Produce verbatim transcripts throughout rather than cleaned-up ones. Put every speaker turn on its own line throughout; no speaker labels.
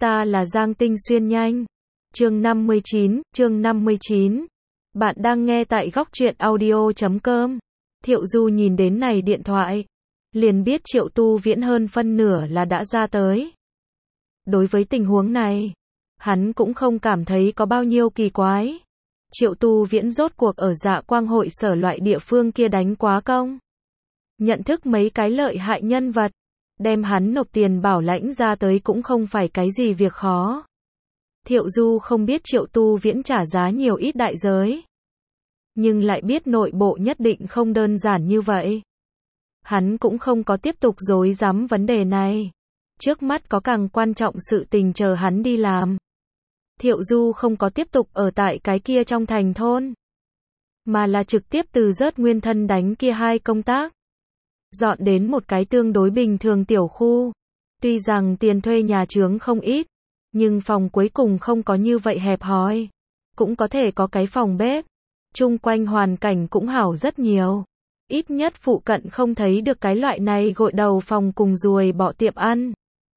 Ta là Giang Tinh Xuyên nhanh. Chương năm mươi chín, chương năm mươi chín. Bạn đang nghe tại góc truyện audio chấm com. Thiệu Du nhìn đến này điện thoại, liền biết Triệu Tu Viễn hơn phân nửa là đã ra tới. Đối với tình huống này, hắn cũng không cảm thấy có bao nhiêu kỳ quái. Triệu Tu Viễn rốt cuộc ở Dạ Quang hội sở loại địa phương kia đánh quá công. Nhận thức mấy cái lợi hại nhân vật, đem hắn nộp tiền bảo lãnh ra tới cũng không phải cái gì việc khó. Thiệu Du không biết Triệu Tu Viễn trả giá nhiều ít đại giới, nhưng lại biết nội bộ nhất định không đơn giản như vậy. Hắn cũng không có tiếp tục rối rắm vấn đề này. Trước mắt có càng quan trọng sự tình chờ hắn đi làm. Thiệu Du không có tiếp tục ở tại cái kia trong thành thôn, mà là trực tiếp từ Rớt Nguyên Thân đánh kia hai công tác, dọn đến một cái tương đối bình thường tiểu khu. Tuy rằng tiền thuê nhà chướng không ít, nhưng phòng cuối cùng không có như vậy hẹp hòi, cũng có thể có cái phòng bếp. Chung quanh hoàn cảnh cũng hảo rất nhiều. Ít nhất phụ cận không thấy được cái loại này gội đầu phòng cùng ruồi bọ tiệm ăn.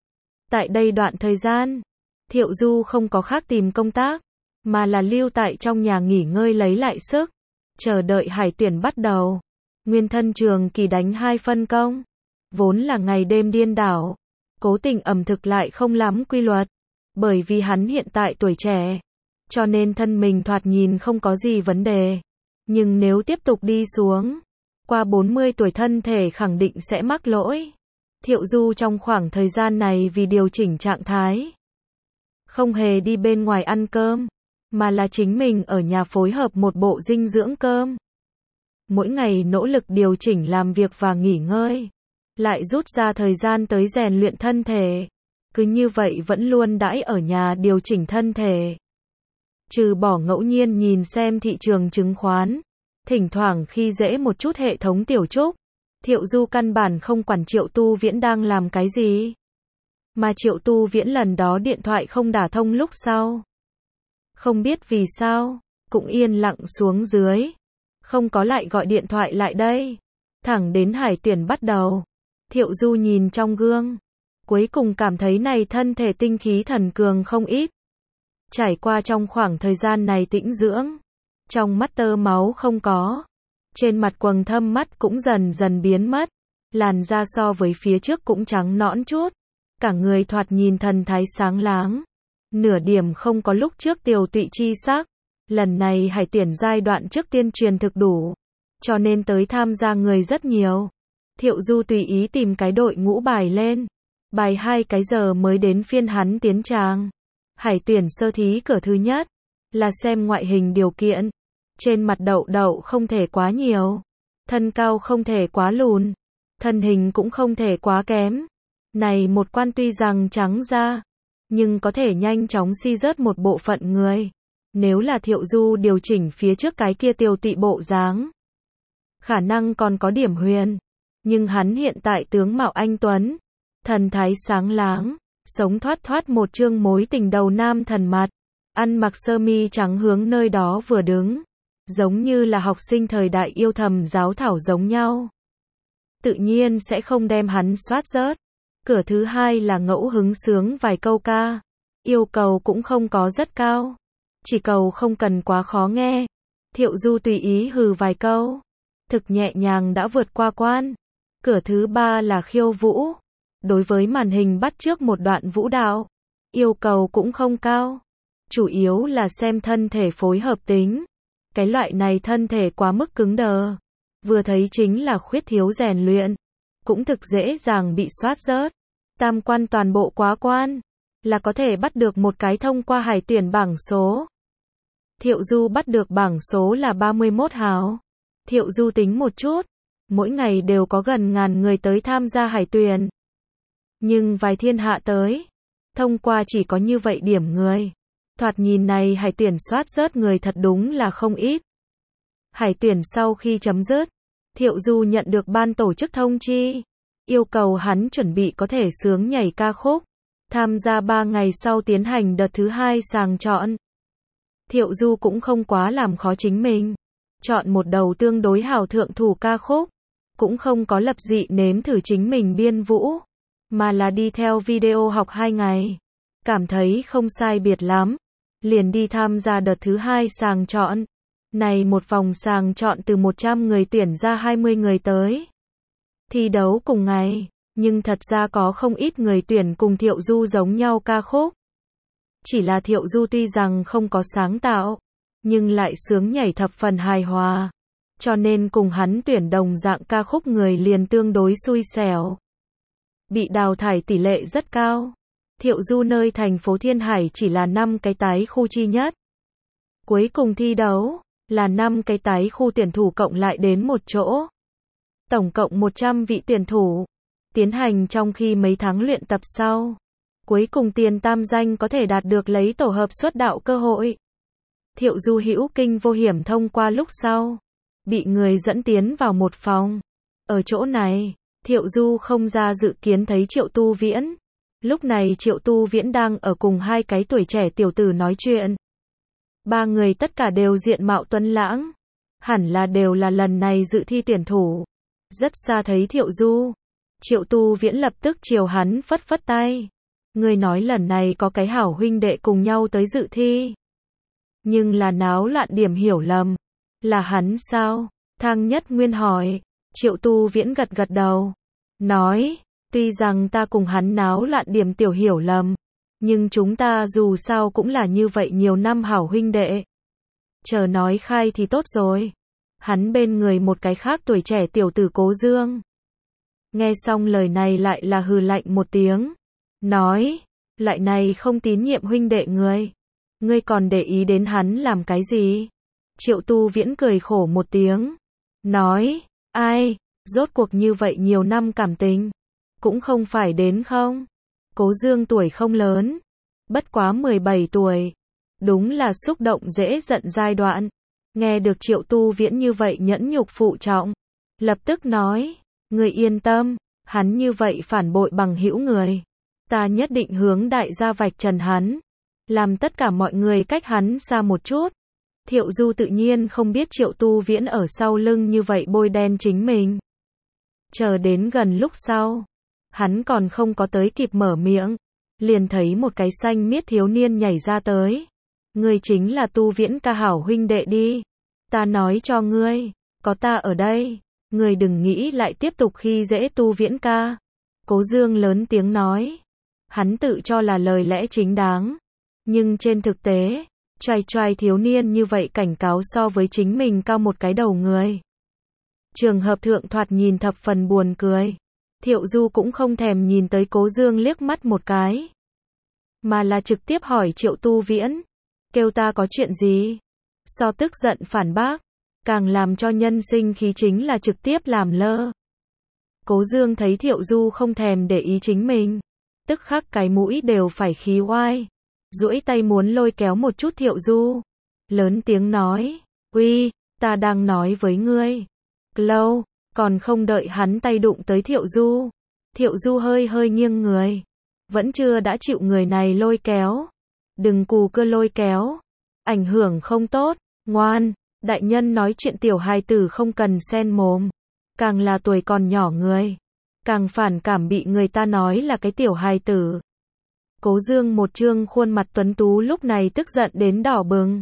Tại đây đoạn thời gian, Thiệu Du không có khác tìm công tác, mà là lưu tại trong nhà nghỉ ngơi lấy lại sức, chờ đợi hải tuyển bắt đầu. Nguyên Thân trường kỳ đánh hai phân công, vốn là ngày đêm điên đảo, cố tình ẩm thực lại không lắm quy luật, bởi vì hắn hiện tại tuổi trẻ, cho nên thân mình thoạt nhìn không có gì vấn đề, nhưng nếu tiếp tục đi xuống, qua bốn mươi tuổi thân thể khẳng định sẽ mắc lỗi. Thiệu Du trong khoảng thời gian này vì điều chỉnh trạng thái, không hề đi bên ngoài ăn cơm, mà là chính mình ở nhà phối hợp một bộ dinh dưỡng cơm. Mỗi ngày nỗ lực điều chỉnh làm việc và nghỉ ngơi, lại rút ra thời gian tới rèn luyện thân thể. Cứ như vậy vẫn luôn đãi ở nhà điều chỉnh thân thể. Trừ bỏ ngẫu nhiên nhìn xem thị trường chứng khoán, thỉnh thoảng khi dễ một chút hệ thống tiểu trúc, Thiệu Du căn bản không quản Triệu Tu Viễn đang làm cái gì. Mà Triệu Tu Viễn lần đó điện thoại không đả thông lúc sau, không biết vì sao, cũng yên lặng xuống dưới, không có lại gọi điện thoại lại đây. Thẳng đến hải tuyển bắt đầu, Thiệu Du nhìn trong gương, cuối cùng cảm thấy này thân thể tinh khí thần cường không ít. Trải qua trong khoảng thời gian này tĩnh dưỡng, trong mắt tơ máu không có, trên mặt quầng thâm mắt cũng dần dần biến mất, làn da so với phía trước cũng trắng nõn chút, cả người thoạt nhìn thần thái sáng láng, nửa điểm không có lúc trước tiều tụy chi sắc. Lần này hải tuyển giai đoạn trước tiên truyền thực đủ, cho nên tới tham gia người rất nhiều. Thiệu Du tùy ý tìm cái đội ngũ bài lên, bài hai cái giờ mới đến phiên hắn tiến tràng. Hải tuyển sơ thí cửa thứ nhất là xem ngoại hình điều kiện. Trên mặt đậu đậu không thể quá nhiều, thân cao không thể quá lùn, thân hình cũng không thể quá kém. Này một quan tuy rằng trắng da, nhưng có thể nhanh chóng si rớt một bộ phận người. Nếu là Thiệu Du điều chỉnh phía trước cái kia tiều tụy bộ dáng, khả năng còn có điểm huyền. Nhưng hắn hiện tại tướng mạo anh tuấn, thần thái sáng láng, sống thoát thoát một chương mối tình đầu nam thần mặt, ăn mặc sơ mi trắng hướng nơi đó vừa đứng, giống như là học sinh thời đại yêu thầm giáo thảo giống nhau. Tự nhiên sẽ không đem hắn soát rớt. Cửa thứ hai là ngẫu hứng sướng vài câu ca, yêu cầu cũng không có rất cao, chỉ cầu không cần quá khó nghe. Thiệu Du tùy ý hừ vài câu, thực nhẹ nhàng đã vượt qua quan. Cửa thứ ba là khiêu vũ, đối với màn hình bắt chước một đoạn vũ đạo, yêu cầu cũng không cao, chủ yếu là xem thân thể phối hợp tính. Cái loại này thân thể quá mức cứng đờ, vừa thấy chính là khuyết thiếu rèn luyện, cũng thực dễ dàng bị soát rớt. Tam quan toàn bộ quá quan, là có thể bắt được một cái thông qua hải tuyển bảng số. Thiệu Du bắt được bảng số là ba mươi mốt hào. Thiệu Du tính một chút, mỗi ngày đều có gần ngàn người tới tham gia hải tuyển. Nhưng vài thiên hạ tới, thông qua chỉ có như vậy điểm người. Thoạt nhìn này hải tuyển soát rớt người thật đúng là không ít. Hải tuyển sau khi chấm dứt, Thiệu Du nhận được ban tổ chức thông chi, yêu cầu hắn chuẩn bị có thể sướng nhảy ca khúc, tham gia ba ngày sau tiến hành đợt thứ hai sàng chọn. Thiệu Du cũng không quá làm khó chính mình, chọn một đầu tương đối hào thượng thủ ca khúc, cũng không có lập dị nếm thử chính mình biên vũ, mà là đi theo video học hai ngày. cảm thấy không sai biệt lắm, liền đi tham gia đợt thứ hai sàng chọn. Này một vòng sàng chọn từ một trăm người tuyển ra hai mươi người tới. Thi đấu cùng ngày, nhưng thật ra có không ít người tuyển cùng Thiệu Du giống nhau ca khúc. Chỉ là Thiệu Du tuy rằng không có sáng tạo, nhưng lại sướng nhảy thập phần hài hòa. Cho nên cùng hắn tuyển đồng dạng ca khúc người liền tương đối xui xẻo. Bị đào thải tỷ lệ rất cao. Thiệu Du nơi thành phố Thiên Hải chỉ là năm cái tái khu chi nhất. Cuối cùng thi đấu, là năm cái tái khu tuyển thủ cộng lại đến một chỗ. Tổng cộng một trăm vị tuyển thủ. Tiến hành trong khi mấy tháng luyện tập sau. Cuối cùng tiền tam danh có thể đạt được lấy tổ hợp xuất đạo cơ hội. Thiệu Du hữu kinh vô hiểm thông qua lúc sau. Bị người dẫn tiến vào một phòng. Ở chỗ này, Thiệu Du không ra dự kiến thấy Triệu Tu Viễn. Lúc này Triệu Tu Viễn đang ở cùng hai cái tuổi trẻ tiểu tử nói chuyện. Ba người tất cả đều diện mạo tuấn lãng. Hẳn là đều là lần này dự thi tuyển thủ. Rất xa thấy Thiệu Du. Triệu Tu Viễn lập tức chiều hắn phất phất tay. Người nói lần này có cái hảo huynh đệ cùng nhau tới dự thi. Nhưng là náo loạn điểm hiểu lầm. Là hắn sao? Thang Nhất Nguyên hỏi. Triệu Tu Viễn gật gật đầu. Nói, tuy rằng ta cùng hắn náo loạn điểm tiểu hiểu lầm. Nhưng chúng ta dù sao cũng là như vậy nhiều năm hảo huynh đệ. Chờ nói khai thì tốt rồi. Hắn bên người một cái khác tuổi trẻ tiểu tử Cố Dương. Nghe xong lời này lại là hừ lạnh một tiếng. Nói, loại này không tín nhiệm huynh đệ người. Ngươi còn để ý đến hắn làm cái gì? Triệu Tu Viễn cười khổ một tiếng. Nói, ai, rốt cuộc như vậy nhiều năm cảm tình. Cũng không phải đến không? Cố Dương tuổi không lớn. Bất quá mười bảy tuổi. Đúng là xúc động dễ giận giai đoạn. Nghe được Triệu Tu Viễn như vậy nhẫn nhục phụ trọng. Lập tức nói, người yên tâm, hắn như vậy phản bội bằng hữu người. Ta nhất định hướng đại gia vạch trần hắn. Làm tất cả mọi người cách hắn xa một chút. Thiệu Du tự nhiên không biết Triệu Tu Viễn ở sau lưng như vậy bôi đen chính mình. Chờ đến gần lúc sau. Hắn còn không có tới kịp mở miệng. Liền thấy một cái xanh miết thiếu niên nhảy ra tới. Ngươi chính là Tu Viễn ca hảo huynh đệ đi. Ta nói cho ngươi, có ta ở đây. Ngươi đừng nghĩ lại tiếp tục khi dễ Tu Viễn ca. Cố Dương lớn tiếng nói. Hắn tự cho là lời lẽ chính đáng. Nhưng trên thực tế, trai trai thiếu niên như vậy cảnh cáo so với chính mình cao một cái đầu người. Trường hợp thượng thoạt nhìn thập phần buồn cười. Thiệu Du cũng không thèm nhìn tới Cố Dương liếc mắt một cái. Mà là trực tiếp hỏi Triệu Tu Viễn. Kêu ta có chuyện gì? So tức giận phản bác. Càng làm cho nhân sinh khí chính là trực tiếp làm lơ. Cố Dương thấy Thiệu Du không thèm để ý chính mình. Tức khắc cái mũi đều phải khí oai. Duỗi tay muốn lôi kéo một chút Thiệu Du. Lớn tiếng nói. Uy, ta đang nói với ngươi. Lâu, còn không đợi hắn tay đụng tới Thiệu Du. Thiệu Du hơi hơi nghiêng người. Vẫn chưa đã chịu người này lôi kéo. Đừng cù cưa lôi kéo. Ảnh hưởng không tốt. Ngoan, đại nhân nói chuyện tiểu hài tử không cần xen mồm. Càng là tuổi còn nhỏ người. Càng phản cảm bị người ta nói là cái tiểu hài tử. Cố Dương một trương khuôn mặt tuấn tú lúc này tức giận đến đỏ bừng.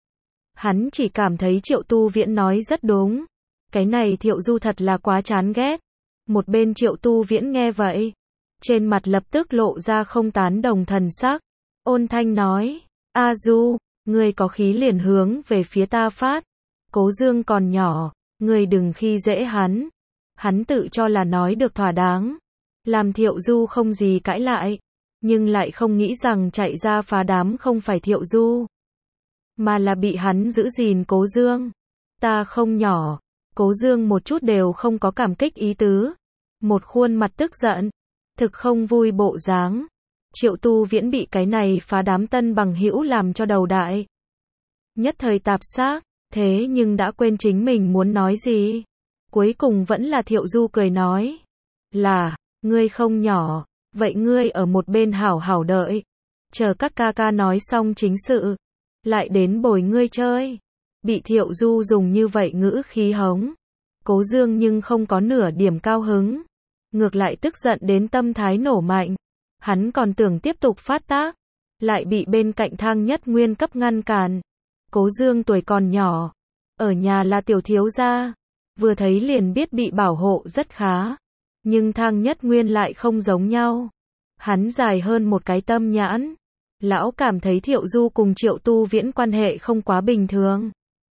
Hắn chỉ cảm thấy Triệu Tu Viễn nói rất đúng. Cái này Thiệu Du thật là quá chán ghét. Một bên Triệu Tu Viễn nghe vậy. Trên mặt lập tức lộ ra không tán đồng thần sắc. Ôn thanh nói. A Du, ngươi có khí liền hướng về phía ta phát. Cố Dương còn nhỏ. Ngươi đừng khi dễ hắn. Hắn tự cho là nói được thỏa đáng. Làm Thiệu Du không gì cãi lại. Nhưng lại không nghĩ rằng chạy ra phá đám không phải Thiệu Du. Mà là bị hắn giữ gìn Cố Dương. Ta không nhỏ. Cố Dương một chút đều không có cảm kích ý tứ. Một khuôn mặt tức giận. Thực không vui bộ dáng. Triệu Tu Viễn bị cái này phá đám tân bằng hữu làm cho đầu đại. Nhất thời tạp xác. Thế nhưng đã quên chính mình muốn nói gì. Cuối cùng vẫn là Thiệu Du cười nói. Là, ngươi không nhỏ. Vậy ngươi ở một bên hảo hảo đợi. Chờ các ca ca nói xong chính sự. Lại đến bồi ngươi chơi. Bị Thiệu Du dùng như vậy ngữ khí hống. Cố Dương nhưng không có nửa điểm cao hứng. Ngược lại tức giận đến tâm thái nổ mạnh. Hắn còn tưởng tiếp tục phát tác. lại bị bên cạnh Thang Nhất Nguyên cấp ngăn cản. Cố Dương tuổi còn nhỏ, ở nhà là tiểu thiếu gia, vừa thấy liền biết bị bảo hộ rất khá. Nhưng Thang Nhất Nguyên lại không giống nhau. Hắn dài hơn một cái tâm nhãn. Lão cảm thấy Thiệu Du cùng Triệu Tu Viễn quan hệ không quá bình thường.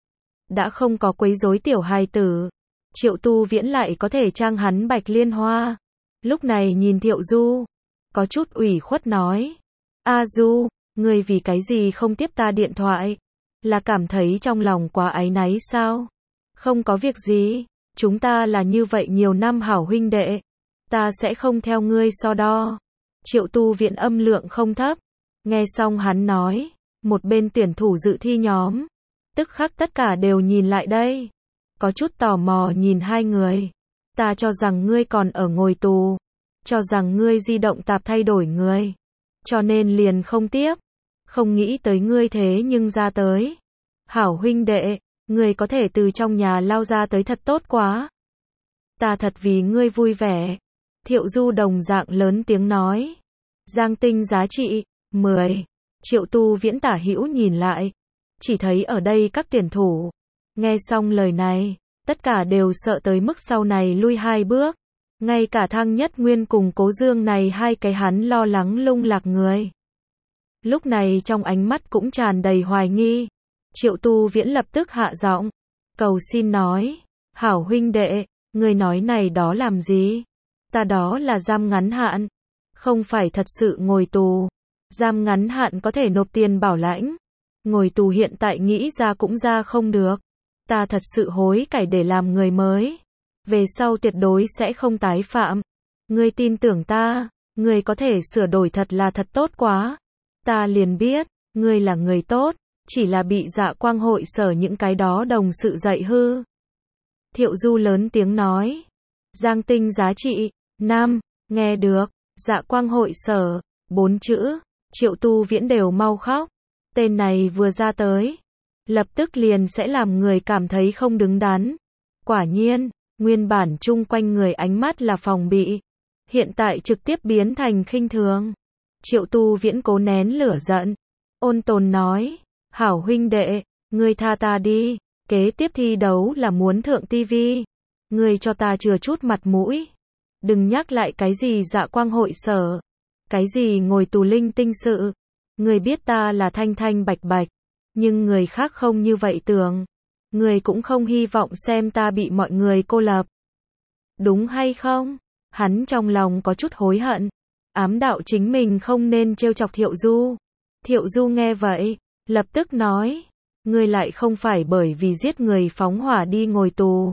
Đã không có quấy rối tiểu hài tử, Triệu Tu Viễn lại có thể trang hắn Bạch Liên Hoa. Lúc này nhìn Thiệu Du, có chút ủy khuất nói. A Du, ngươi vì cái gì không tiếp ta điện thoại? Là cảm thấy trong lòng quá áy náy sao? Không có việc gì, chúng ta là như vậy nhiều năm hảo huynh đệ. Ta sẽ không theo ngươi so đo. Triệu Tu Viễn âm lượng không thấp. Nghe xong hắn nói, một bên tuyển thủ dự thi nhóm, tức khắc tất cả đều nhìn lại đây. Có chút tò mò nhìn hai người. Ta cho rằng ngươi còn ở ngồi tù. Cho rằng ngươi di động tạp thay đổi người. Cho nên liền không tiếp. Không nghĩ tới ngươi thế nhưng ra tới. Hảo huynh đệ, ngươi có thể từ trong nhà lao ra tới thật tốt quá. Ta thật vì ngươi vui vẻ. Thiệu Du đồng dạng lớn tiếng nói. Giang tinh giá trị, mười. Triệu Tu Viễn tả hữu nhìn lại. Chỉ thấy ở đây các tuyển thủ. Nghe xong lời này, tất cả đều sợ tới mức sau này lui hai bước. Ngay cả Thang Nhất Nguyên cùng Cố Dương này hai cái hắn lo lắng lung lạc người. Lúc này trong ánh mắt cũng tràn đầy hoài nghi. Triệu Tu Viễn lập tức hạ giọng, cầu xin nói. Hảo huynh đệ, người nói này đó làm gì? Ta đó là giam ngắn hạn. Không phải thật sự ngồi tù. Giam ngắn hạn có thể nộp tiền bảo lãnh. Ngồi tù hiện tại nghĩ ra cũng ra không được. Ta thật sự hối cải để làm người mới. Về sau tuyệt đối sẽ không tái phạm. Ngươi tin tưởng ta, ngươi có thể sửa đổi thật là thật tốt quá. Ta liền biết, ngươi là người tốt, chỉ là bị Dạ Quang hội sở những cái đó đồng sự dạy hư. Thiệu Du lớn tiếng nói. Giang tinh giá trị, năm, nghe được, Dạ Quang hội sở, bốn chữ, Triệu Tu Viễn đều mau khóc. Tên này vừa ra tới, lập tức liền sẽ làm người cảm thấy không đứng đắn. Quả nhiên, nguyên bản chung quanh người ánh mắt là phòng bị, hiện tại trực tiếp biến thành khinh thường. Triệu Tu Viễn cố nén lửa giận, ôn tồn nói, hảo huynh đệ, ngươi tha ta đi, kế tiếp thi đấu là muốn thượng tivi, ngươi cho ta chừa chút mặt mũi, đừng nhắc lại cái gì Dạ Quang hội sở, cái gì ngồi tù linh tinh sự, ngươi biết ta là thanh thanh bạch bạch, nhưng người khác không như vậy tưởng. Người cũng không hy vọng xem ta bị mọi người cô lập. Đúng hay không? Hắn trong lòng có chút hối hận. Ám đạo chính mình không nên trêu chọc Thiệu Du. Thiệu Du nghe vậy, lập tức nói. Ngươi lại không phải bởi vì giết người phóng hỏa đi ngồi tù.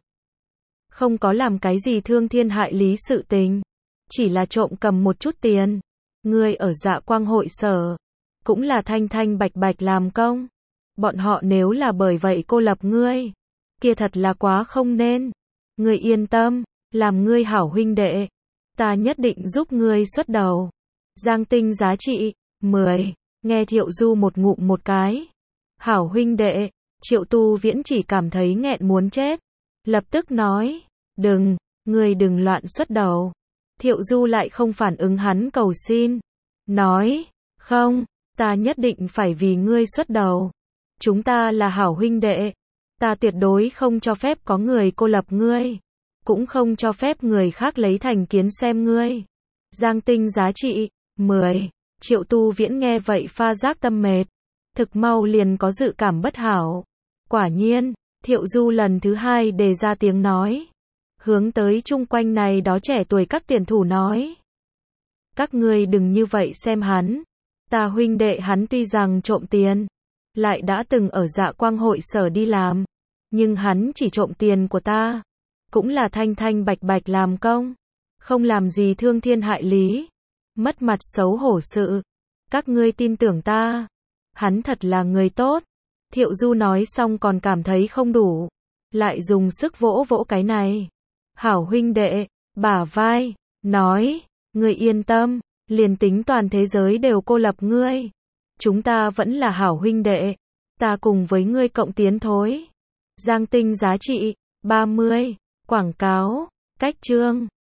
Không có làm cái gì thương thiên hại lý sự tình. Chỉ là trộm cầm một chút tiền. Ngươi ở Dạ Quang hội sở. Cũng là thanh thanh bạch bạch làm công. Bọn họ nếu là bởi vậy cô lập ngươi, kia thật là quá không nên. Ngươi yên tâm, làm ngươi hảo huynh đệ, ta nhất định giúp ngươi xuất đầu. Giang tinh giá trị, mười. Nghe Thiệu Du một ngụm một cái. Hảo huynh đệ, Triệu Tu Viễn chỉ cảm thấy nghẹn muốn chết. Lập tức nói, đừng, ngươi đừng loạn xuất đầu. Thiệu Du lại không phản ứng hắn cầu xin. Nói, không, ta nhất định phải vì ngươi xuất đầu. Chúng ta là hảo huynh đệ. Ta tuyệt đối không cho phép có người cô lập ngươi. Cũng không cho phép người khác lấy thành kiến xem ngươi. Giang tinh giá trị, mười. Triệu Tu Viễn nghe vậy pha giác tâm mệt. Thực mau liền có dự cảm bất hảo. Quả nhiên, Thiệu Du lần thứ hai đề ra tiếng nói. Hướng tới chung quanh này đó trẻ tuổi các tuyển thủ nói. Các ngươi đừng như vậy xem hắn. Ta huynh đệ hắn tuy rằng trộm tiền. Lại đã từng ở Dạ Quang hội sở đi làm. Nhưng hắn chỉ trộm tiền của ta. Cũng là thanh thanh bạch bạch làm công. Không làm gì thương thiên hại lý. Mất mặt xấu hổ sự. Các ngươi tin tưởng ta. Hắn thật là người tốt. Thiệu Du nói xong còn cảm thấy không đủ. Lại dùng sức vỗ vỗ cái này. Hảo huynh đệ, bả vai, nói. Ngươi yên tâm, liền tính toàn thế giới đều cô lập ngươi. Chúng ta vẫn là hảo huynh đệ. Ta cùng với ngươi cộng tiến thối. Giang tinh giá trị, ba mươi. Quảng cáo, cách chương.